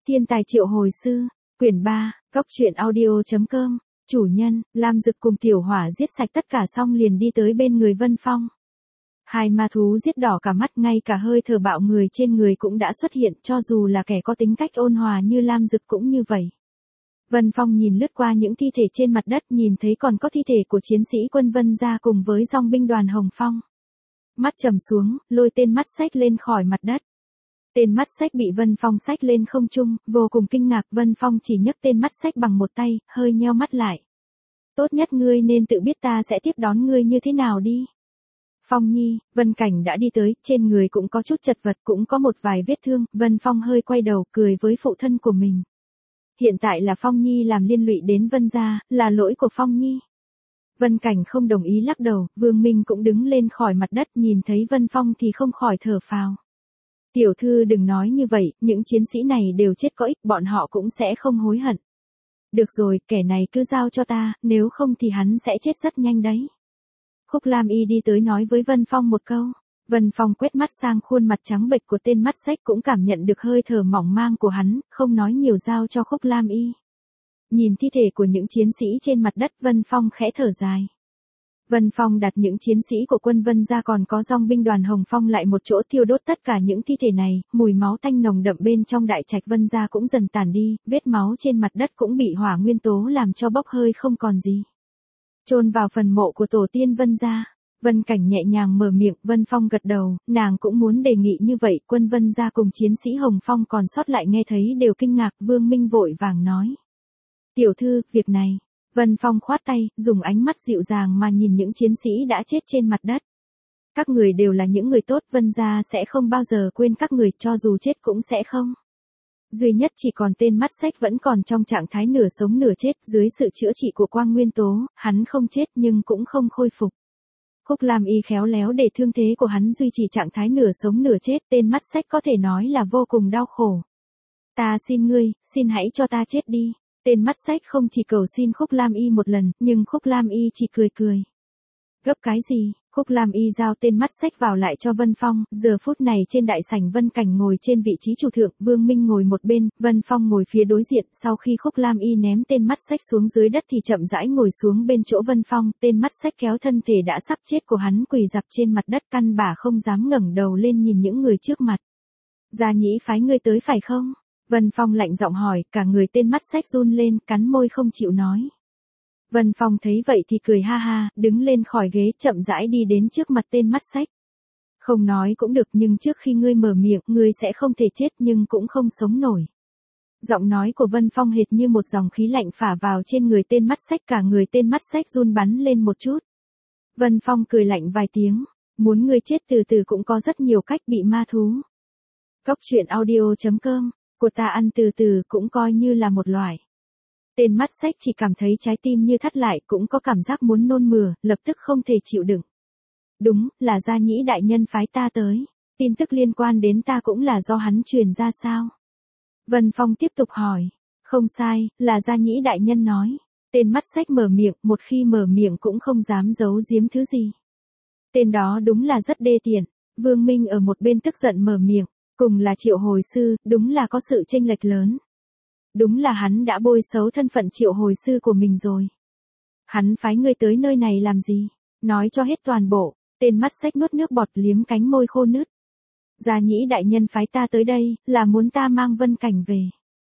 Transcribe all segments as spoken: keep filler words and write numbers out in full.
Thiên tài triệu hồi sư, quyển ba, cóc truyện audio.com, chủ nhân, Lam Dực cùng Tiểu Hỏa giết sạch tất cả xong liền đi tới bên người Vân Phong. Hai ma thú giết đỏ cả mắt, ngay cả hơi thở bạo người trên người cũng đã xuất hiện, cho dù là kẻ có tính cách ôn hòa như Lam Dực cũng như vậy. Vân Phong nhìn lướt qua những thi thể trên mặt đất, nhìn thấy còn có thi thể của chiến sĩ quân Vân gia cùng với dòng binh đoàn Hồng Phong. Mắt trầm xuống, lôi tên mắt xách lên khỏi mặt đất. Tên mắt xách bị Vân Phong xách lên không trung, vô cùng kinh ngạc. Vân Phong chỉ nhấc tên mắt xách bằng một tay, hơi nheo mắt lại. Tốt nhất ngươi nên tự biết ta sẽ tiếp đón ngươi như thế nào đi. Phong Nhi, Vân Cảnh đã đi tới, trên người cũng có chút chật vật, cũng có một vài vết thương. Vân Phong hơi quay đầu, cười với phụ thân của mình. Hiện tại là Phong Nhi làm liên lụy đến Vân gia, là lỗi của Phong Nhi. Vân Cảnh không đồng ý lắc đầu. Vương Minh cũng đứng lên khỏi mặt đất, nhìn thấy Vân Phong thì không khỏi thở phào. Tiểu thư đừng nói như vậy, những chiến sĩ này đều chết có ích, bọn họ cũng sẽ không hối hận. Được rồi, kẻ này cứ giao cho ta, nếu không thì hắn sẽ chết rất nhanh đấy. Khúc Lam Y đi tới nói với Vân Phong một câu. Vân Phong quét mắt sang khuôn mặt trắng bệch của tên mắt xách, cũng cảm nhận được hơi thở mỏng mang của hắn, không nói nhiều giao cho Khúc Lam Y. Nhìn thi thể của những chiến sĩ trên mặt đất, Vân Phong khẽ thở dài. Vân Phong đặt những chiến sĩ của quân Vân gia còn có dòng binh đoàn Hồng Phong lại một chỗ, thiêu đốt tất cả những thi thể này, mùi máu tanh nồng đậm bên trong đại trạch Vân gia cũng dần tàn đi, vết máu trên mặt đất cũng bị hỏa nguyên tố làm cho bốc hơi không còn gì. Chôn vào phần mộ của tổ tiên Vân gia. Vân Cảnh nhẹ nhàng mở miệng. Vân Phong gật đầu, nàng cũng muốn đề nghị như vậy. Quân Vân gia cùng chiến sĩ Hồng Phong còn sót lại nghe thấy đều kinh ngạc. Vương Minh vội vàng nói. Tiểu thư, việc này. Vân Phong khoát tay, dùng ánh mắt dịu dàng mà nhìn những chiến sĩ đã chết trên mặt đất. Các người đều là những người tốt, Vân gia sẽ không bao giờ quên các người, cho dù chết cũng sẽ không. Duy nhất chỉ còn tên mắt xách vẫn còn trong trạng thái nửa sống nửa chết, dưới sự chữa trị của quang nguyên tố, hắn không chết nhưng cũng không khôi phục. Khúc Lam Y khéo léo để thương thế của hắn duy trì trạng thái nửa sống nửa chết, tên mắt xách có thể nói là vô cùng đau khổ. Ta xin ngươi, xin hãy cho ta chết đi. Tên mắt xách không chỉ cầu xin Khúc Lam Y một lần, nhưng Khúc Lam Y chỉ cười cười. Gấp cái gì? Khúc Lam Y giao tên mắt xách vào lại cho Vân Phong. Giờ phút này trên đại sảnh, Vân Cảnh ngồi trên vị trí chủ thượng, Vương Minh ngồi một bên, Vân Phong ngồi phía đối diện. Sau khi Khúc Lam Y ném tên mắt xách xuống dưới đất thì chậm rãi ngồi xuống bên chỗ Vân Phong. Tên mắt xách kéo thân thể đã sắp chết của hắn quỳ dạp trên mặt đất, căn bản không dám ngẩng đầu lên nhìn những người trước mặt. Gia Nhĩ phái ngươi tới phải không? Vân Phong lạnh giọng hỏi. Cả người tên mắt xách run lên, cắn môi không chịu nói. Vân Phong thấy vậy thì cười ha ha, đứng lên khỏi ghế, chậm rãi đi đến trước mặt tên mắt xách. Không nói cũng được, nhưng trước khi ngươi mở miệng, ngươi sẽ không thể chết nhưng cũng không sống nổi. Giọng nói của Vân Phong hệt như một dòng khí lạnh phả vào trên người tên mắt xách, cả người tên mắt xách run bắn lên một chút. Vân Phong cười lạnh vài tiếng, muốn ngươi chết từ từ cũng có rất nhiều cách, bị ma thú. Cóc truyện audio.com, của ta ăn từ từ cũng coi như là một loại. Tên mắt xách chỉ cảm thấy trái tim như thắt lại, cũng có cảm giác muốn nôn mửa, lập tức không thể chịu đựng. Đúng, là Gia Nhĩ đại nhân phái ta tới. Tin tức liên quan đến ta cũng là do hắn truyền ra sao? Vân Phong tiếp tục hỏi. Không sai, là Gia Nhĩ đại nhân nói. Tên mắt xách mở miệng, một khi mở miệng cũng không dám giấu giếm thứ gì. Tên đó đúng là rất đê tiện. Vương Minh ở một bên tức giận mở miệng. Cùng là triệu hồi sư, đúng là có sự chênh lệch lớn. Đúng là hắn đã bôi xấu thân phận triệu hồi sư của mình rồi. Hắn phái ngươi tới nơi này làm gì? Nói cho hết toàn bộ. Tên mắt xách nuốt nước bọt, liếm cánh môi khô nứt. Gia Nhĩ đại nhân phái ta tới đây, là muốn ta mang Vân Cảnh về.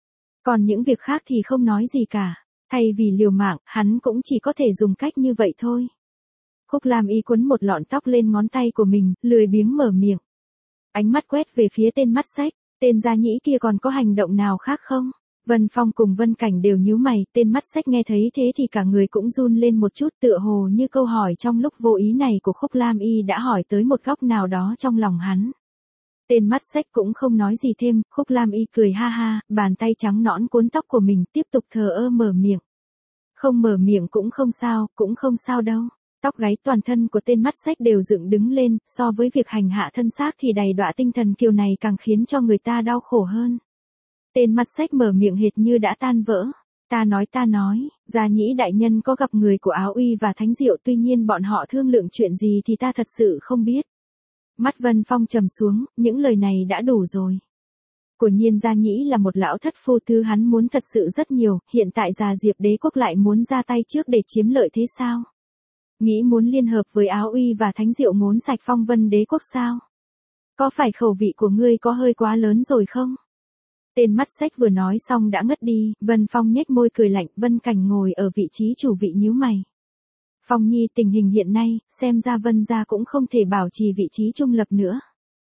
Còn những việc khác thì không nói gì cả. Thay vì liều mạng, hắn cũng chỉ có thể dùng cách như vậy thôi. Khúc Lam Y quấn một lọn tóc lên ngón tay của mình, lười biếng mở miệng. Ánh mắt quét về phía tên mắt xách. Tên Gia Nhĩ kia còn có hành động nào khác không? Vân Phong cùng Vân Cảnh đều nhíu mày, tên mắt xách nghe thấy thế thì cả người cũng run lên một chút, tựa hồ như câu hỏi trong lúc vô ý này của Khúc Lam Y đã hỏi tới một góc nào đó trong lòng hắn. Tên mắt xách cũng không nói gì thêm, Khúc Lam Y cười ha ha, bàn tay trắng nõn cuốn tóc của mình, tiếp tục thờ ơ mở miệng. Không mở miệng cũng không sao, cũng không sao đâu. Tóc gáy toàn thân của tên mắt xách đều dựng đứng lên, so với việc hành hạ thân xác thì đầy đọa tinh thần kiều này càng khiến cho người ta đau khổ hơn. Tên mắt xách mở miệng hệt như đã tan vỡ. Ta nói ta nói, Gia Nhĩ đại nhân có gặp người của Áo Uy và Thánh Diệu, tuy nhiên bọn họ thương lượng chuyện gì thì ta thật sự không biết. Mắt Vân Phong trầm xuống, những lời này đã đủ rồi. Của Nhiên Gia Nhĩ là một lão thất phu, thứ hắn muốn thật sự rất nhiều, hiện tại già Diệp đế quốc lại muốn ra tay trước để chiếm lợi thế sao? Nghĩ muốn liên hợp với Áo Uy và Thánh Diệu ngốn sạch Phong Vân đế quốc sao? Có phải khẩu vị của ngươi có hơi quá lớn rồi không? Tên mắt xách vừa nói xong đã ngất đi, Vân Phong nhếch môi cười lạnh, Vân Cảnh ngồi ở vị trí chủ vị nhíu mày. Phong Nhi, tình hình hiện nay, xem ra Vân gia cũng không thể bảo trì vị trí trung lập nữa.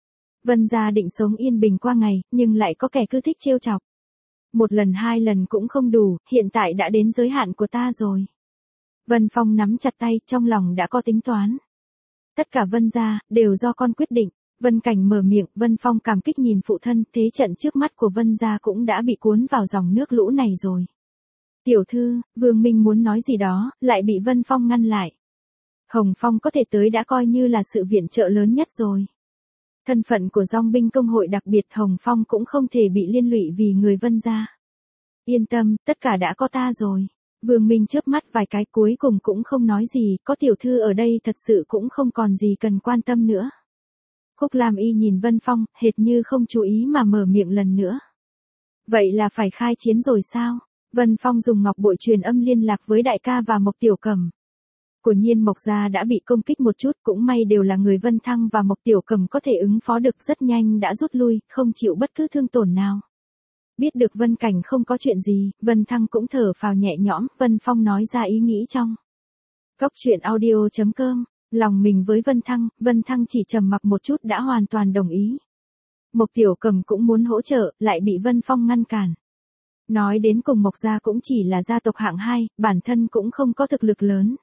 Vân gia định sống yên bình qua ngày, nhưng lại có kẻ cứ thích trêu chọc. Một lần hai lần cũng không đủ, hiện tại đã đến giới hạn của ta rồi. Vân Phong nắm chặt tay, trong lòng đã có tính toán. Tất cả Vân gia, đều do con quyết định. Vân Cảnh mở miệng, Vân Phong cảm kích nhìn phụ thân, thế trận trước mắt của Vân gia cũng đã bị cuốn vào dòng nước lũ này rồi. Tiểu thư, Vương Minh muốn nói gì đó, lại bị Vân Phong ngăn lại. Hồng Phong có thể tới đã coi như là sự viện trợ lớn nhất rồi. Thân phận của dòng binh công hội đặc biệt, Hồng Phong cũng không thể bị liên lụy vì người Vân gia. Yên tâm, tất cả đã có ta rồi. Vương Minh chớp mắt vài cái cuối cùng cũng không nói gì, có tiểu thư ở đây thật sự cũng không còn gì cần quan tâm nữa. Khúc Lam Y nhìn Vân Phong, hệt như không chú ý mà mở miệng lần nữa. Vậy là phải khai chiến rồi sao? Vân Phong dùng ngọc bội truyền âm liên lạc với đại ca và Mộc Tiểu Cẩm. Của Nhiên Mộc gia đã bị công kích một chút, cũng may đều là người Vân Thăng và Mộc Tiểu Cẩm có thể ứng phó được, rất nhanh đã rút lui, không chịu bất cứ thương tổn nào. Biết được Vân Cảnh không có chuyện gì, Vân Thăng cũng thở phào nhẹ nhõm, Vân Phong nói ra ý nghĩ trong. Cốc truyện audio chấm com, lòng mình với Vân Thăng, Vân Thăng chỉ trầm mặc một chút đã hoàn toàn đồng ý. Mộc Tiểu Cẩm cũng muốn hỗ trợ, lại bị Vân Phong ngăn cản. Nói đến cùng Mộc gia cũng chỉ là gia tộc hạng hai, bản thân cũng không có thực lực lớn.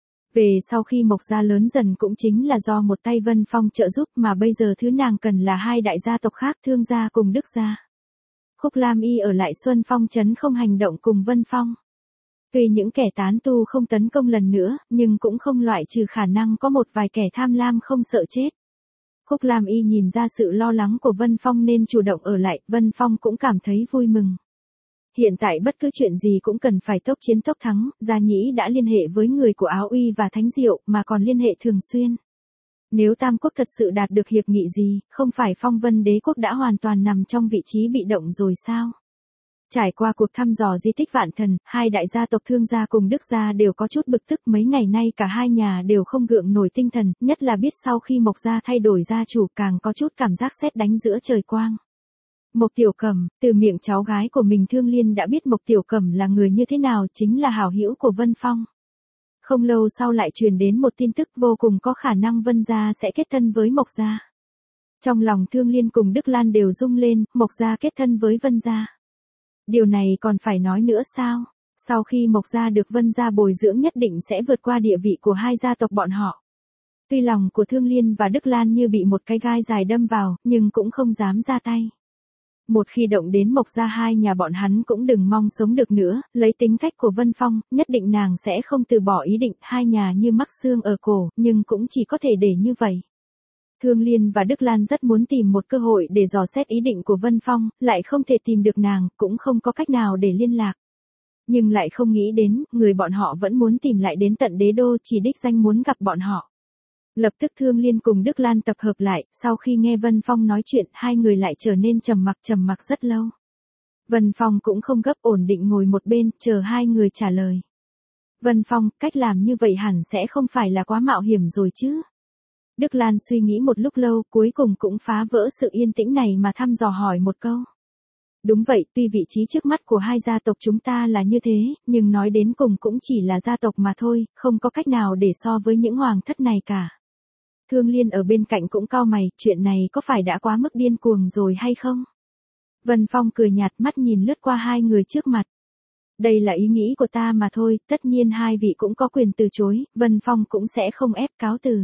Về sau khi Mộc gia lớn dần cũng chính là do một tay Vân Phong trợ giúp, mà bây giờ thứ nàng cần là hai đại gia tộc khác, Thương gia cùng Đức gia. Khúc Lam Y ở lại Xuân Phong trấn không hành động cùng Vân Phong. Tuy những kẻ tán tu không tấn công lần nữa, nhưng cũng không loại trừ khả năng có một vài kẻ tham lam không sợ chết. Khúc Lam Y nhìn ra sự lo lắng của Vân Phong nên chủ động ở lại, Vân Phong cũng cảm thấy vui mừng. Hiện tại bất cứ chuyện gì cũng cần phải tốc chiến tốc thắng, Gia Nhĩ đã liên hệ với người của Áo Uy và Thánh Diệu, mà còn liên hệ thường xuyên. Nếu Tam Quốc thật sự đạt được hiệp nghị gì, không phải Phong Vân đế quốc đã hoàn toàn nằm trong vị trí bị động rồi sao? Trải qua cuộc thăm dò di tích Vạn Thần, hai đại gia tộc Thương gia cùng Đức gia đều có chút bực tức, mấy ngày nay cả hai nhà đều không gượng nổi tinh thần, nhất là biết sau khi Mộc gia thay đổi gia chủ càng có chút cảm giác sét đánh giữa trời quang. Mộc Tiểu Cẩm, từ miệng cháu gái của mình Thương Liên đã biết Mộc Tiểu Cẩm là người như thế nào, chính là hảo hữu của Vân Phong. Không lâu sau lại truyền đến một tin tức vô cùng có khả năng Vân gia sẽ kết thân với Mộc gia. Trong lòng Thương Liên cùng Đức Lan đều rung lên, Mộc gia kết thân với Vân gia. Điều này còn phải nói nữa sao? Sau khi Mộc gia được Vân gia bồi dưỡng nhất định sẽ vượt qua địa vị của hai gia tộc bọn họ. Tuy lòng của Thương Liên và Đức Lan như bị một cái gai dài đâm vào, nhưng cũng không dám ra tay. Một khi động đến Mộc gia hai nhà bọn hắn cũng đừng mong sống được nữa, lấy tính cách của Vân Phong, nhất định nàng sẽ không từ bỏ ý định, hai nhà như mắc xương ở cổ, nhưng cũng chỉ có thể để như vậy. Thương Liên và Đức Lan rất muốn tìm một cơ hội để dò xét ý định của Vân Phong, lại không thể tìm được nàng, cũng không có cách nào để liên lạc. Nhưng lại không nghĩ đến, người bọn họ vẫn muốn tìm lại đến tận đế đô, chỉ đích danh muốn gặp bọn họ. Lập tức Thương Liên cùng Đức Lan tập hợp lại, sau khi nghe Vân Phong nói chuyện, hai người lại trở nên trầm mặc trầm mặc rất lâu. Vân Phong cũng không gấp, ổn định ngồi một bên, chờ hai người trả lời. Vân Phong, cách làm như vậy hẳn sẽ không phải là quá mạo hiểm rồi chứ? Đức Lan suy nghĩ một lúc lâu, cuối cùng cũng phá vỡ sự yên tĩnh này mà thăm dò hỏi một câu. Đúng vậy, tuy vị trí trước mắt của hai gia tộc chúng ta là như thế, nhưng nói đến cùng cũng chỉ là gia tộc mà thôi, không có cách nào để so với những hoàng thất này cả. Thương Liên ở bên cạnh cũng cau mày, chuyện này có phải đã quá mức điên cuồng rồi hay không? Vân Phong cười nhạt, mắt nhìn lướt qua hai người trước mặt. Đây là ý nghĩ của ta mà thôi, tất nhiên hai vị cũng có quyền từ chối, Vân Phong cũng sẽ không ép, cáo từ.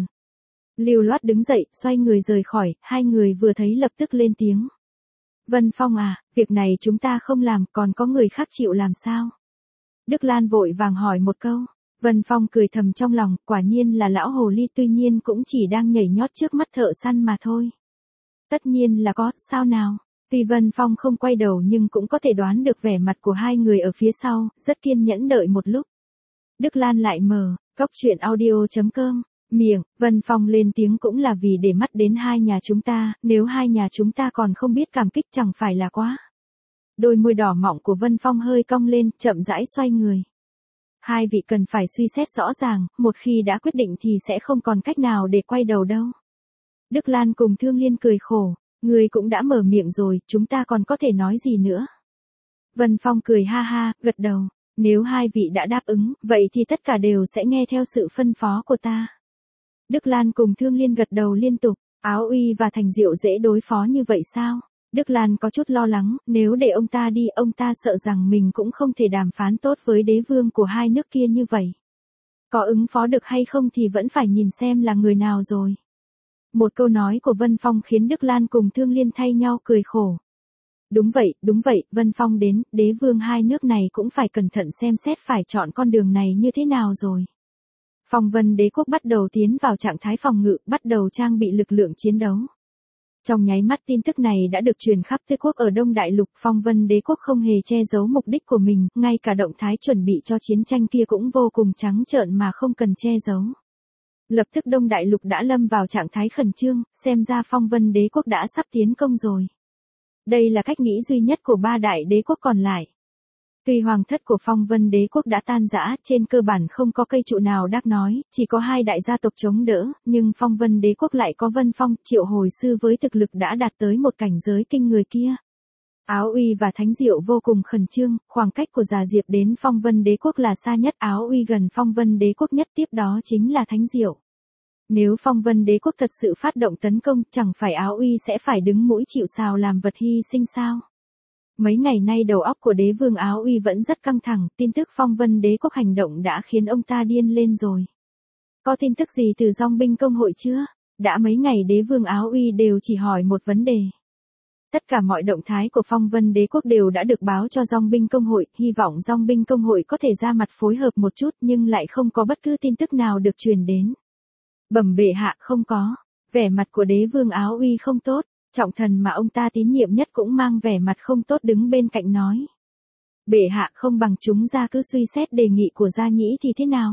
Lưu Loát đứng dậy, xoay người rời khỏi, hai người vừa thấy lập tức lên tiếng. Vân Phong à, việc này chúng ta không làm, còn có người khác chịu làm sao? Đức Lan vội vàng hỏi một câu. Vân Phong cười thầm trong lòng, quả nhiên là lão hồ ly, tuy nhiên cũng chỉ đang nhảy nhót trước mắt thợ săn mà thôi. Tất nhiên là có, sao nào? Tuy Vân Phong không quay đầu nhưng cũng có thể đoán được vẻ mặt của hai người ở phía sau, rất kiên nhẫn đợi một lúc. Đức Lan lại mở, cốc truyện audio chấm com Miệng, Vân Phong lên tiếng cũng là vì để mắt đến hai nhà chúng ta, nếu hai nhà chúng ta còn không biết cảm kích chẳng phải là quá. Đôi môi đỏ mọng của Vân Phong hơi cong lên, chậm rãi xoay người. Hai vị cần phải suy xét rõ ràng, một khi đã quyết định thì sẽ không còn cách nào để quay đầu đâu. Đức Lan cùng Thương Liên cười khổ, người cũng đã mở miệng rồi, chúng ta còn có thể nói gì nữa. Vân Phong cười ha ha, gật đầu, nếu hai vị đã đáp ứng, vậy thì tất cả đều sẽ nghe theo sự phân phó của ta. Đức Lan cùng Thương Liên gật đầu liên tục, Áo Uy và Thành Diệu dễ đối phó như vậy sao? Đức Lan có chút lo lắng, nếu để ông ta đi, ông ta sợ rằng mình cũng không thể đàm phán tốt với đế vương của hai nước kia như vậy. Có ứng phó được hay không thì vẫn phải nhìn xem là người nào rồi. Một câu nói của Vân Phong khiến Đức Lan cùng Thương Liên thay nhau cười khổ. Đúng vậy, đúng vậy, Vân Phong đến, đế vương hai nước này cũng phải cẩn thận xem xét phải chọn con đường này như thế nào rồi. Phong Vân đế quốc bắt đầu tiến vào trạng thái phòng ngự, bắt đầu trang bị lực lượng chiến đấu. Trong nháy mắt tin tức này đã được truyền khắp tứ quốc ở Đông Đại Lục, Phong Vân đế quốc không hề che giấu mục đích của mình, ngay cả động thái chuẩn bị cho chiến tranh kia cũng vô cùng trắng trợn mà không cần che giấu. Lập tức Đông Đại Lục đã lâm vào trạng thái khẩn trương, xem ra Phong Vân đế quốc đã sắp tiến công rồi. Đây là cách nghĩ duy nhất của ba đại đế quốc còn lại. Tuy hoàng thất của Phong Vân đế quốc đã tan rã, trên cơ bản không có cây trụ nào đắc nói, chỉ có hai đại gia tộc chống đỡ, nhưng Phong Vân đế quốc lại có Vân Phong, Triệu Hồi Sư với thực lực đã đạt tới một cảnh giới kinh người kia. Áo Uy và Thánh Diệu vô cùng khẩn trương, khoảng cách của Già Diệp đến Phong Vân đế quốc là xa nhất, Áo Uy gần Phong Vân đế quốc nhất, tiếp đó chính là Thánh Diệu. Nếu Phong Vân đế quốc thật sự phát động tấn công, chẳng phải Áo Uy sẽ phải đứng mũi chịu sào làm vật hy sinh sao? Mấy ngày nay đầu óc của đế vương Áo Uy vẫn rất căng thẳng, tin tức Phong Vân đế quốc hành động đã khiến ông ta điên lên rồi. Có tin tức gì từ dòng binh công hội chưa? Đã mấy ngày đế vương Áo Uy đều chỉ hỏi một vấn đề. Tất cả mọi động thái của Phong Vân đế quốc đều đã được báo cho dòng binh công hội, hy vọng dòng binh công hội có thể ra mặt phối hợp một chút nhưng lại không có bất cứ tin tức nào được truyền đến. Bẩm bệ hạ, không có. Vẻ mặt của đế vương Áo Uy không tốt. Trọng thần mà ông ta tín nhiệm nhất cũng mang vẻ mặt không tốt đứng bên cạnh nói. Bệ hạ, không bằng chúng ra cứ suy xét đề nghị của Gia Nhĩ thì thế nào?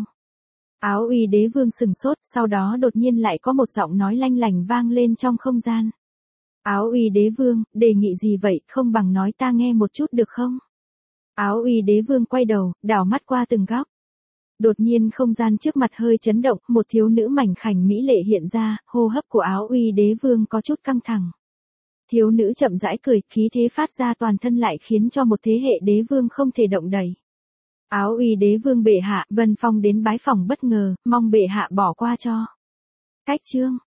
Áo Uy đế vương sừng sốt, sau đó đột nhiên lại có một giọng nói lanh lành vang lên trong không gian. Áo Uy đế vương, đề nghị gì vậy, không bằng nói ta nghe một chút được không? Áo Uy đế vương quay đầu, đảo mắt qua từng góc. Đột nhiên không gian trước mặt hơi chấn động, một thiếu nữ mảnh khảnh mỹ lệ hiện ra, hô hấp của Áo Uy đế vương có chút căng thẳng. Thiếu nữ chậm rãi cười, khí thế phát ra toàn thân lại khiến cho một thế hệ đế vương không thể động đậy. Áo Uy đế vương bệ hạ, Vân Phong đến bái phỏng bất ngờ, mong bệ hạ bỏ qua cho. Cách chương